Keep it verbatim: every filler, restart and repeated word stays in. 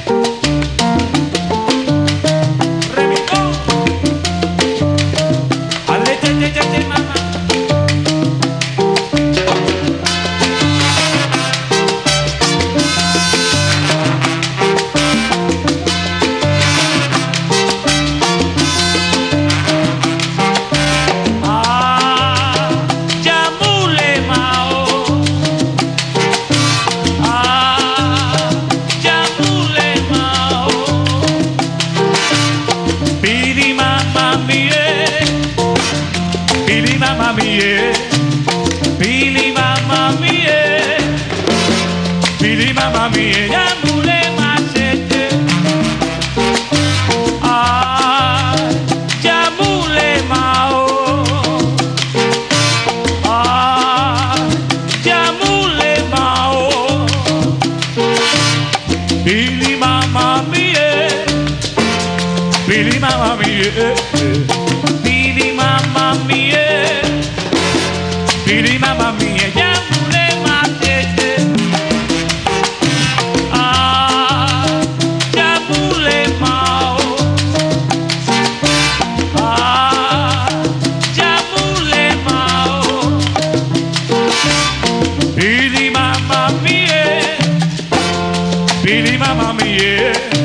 Remington. Ale, che, che, che, che, mamá. Mamma mia, Billy mamma mia, Billy mamma mia, ya mule macete, ah, ya mule mao, ah, ya mule mao, Billy mamma mia, Billy mamma mia, Billy mamma mia. Billy mamma mia, ya mule matete. Ah, ya mule mao. Ah, ya mule mao. Billy mamma mia, Billy mamma mia.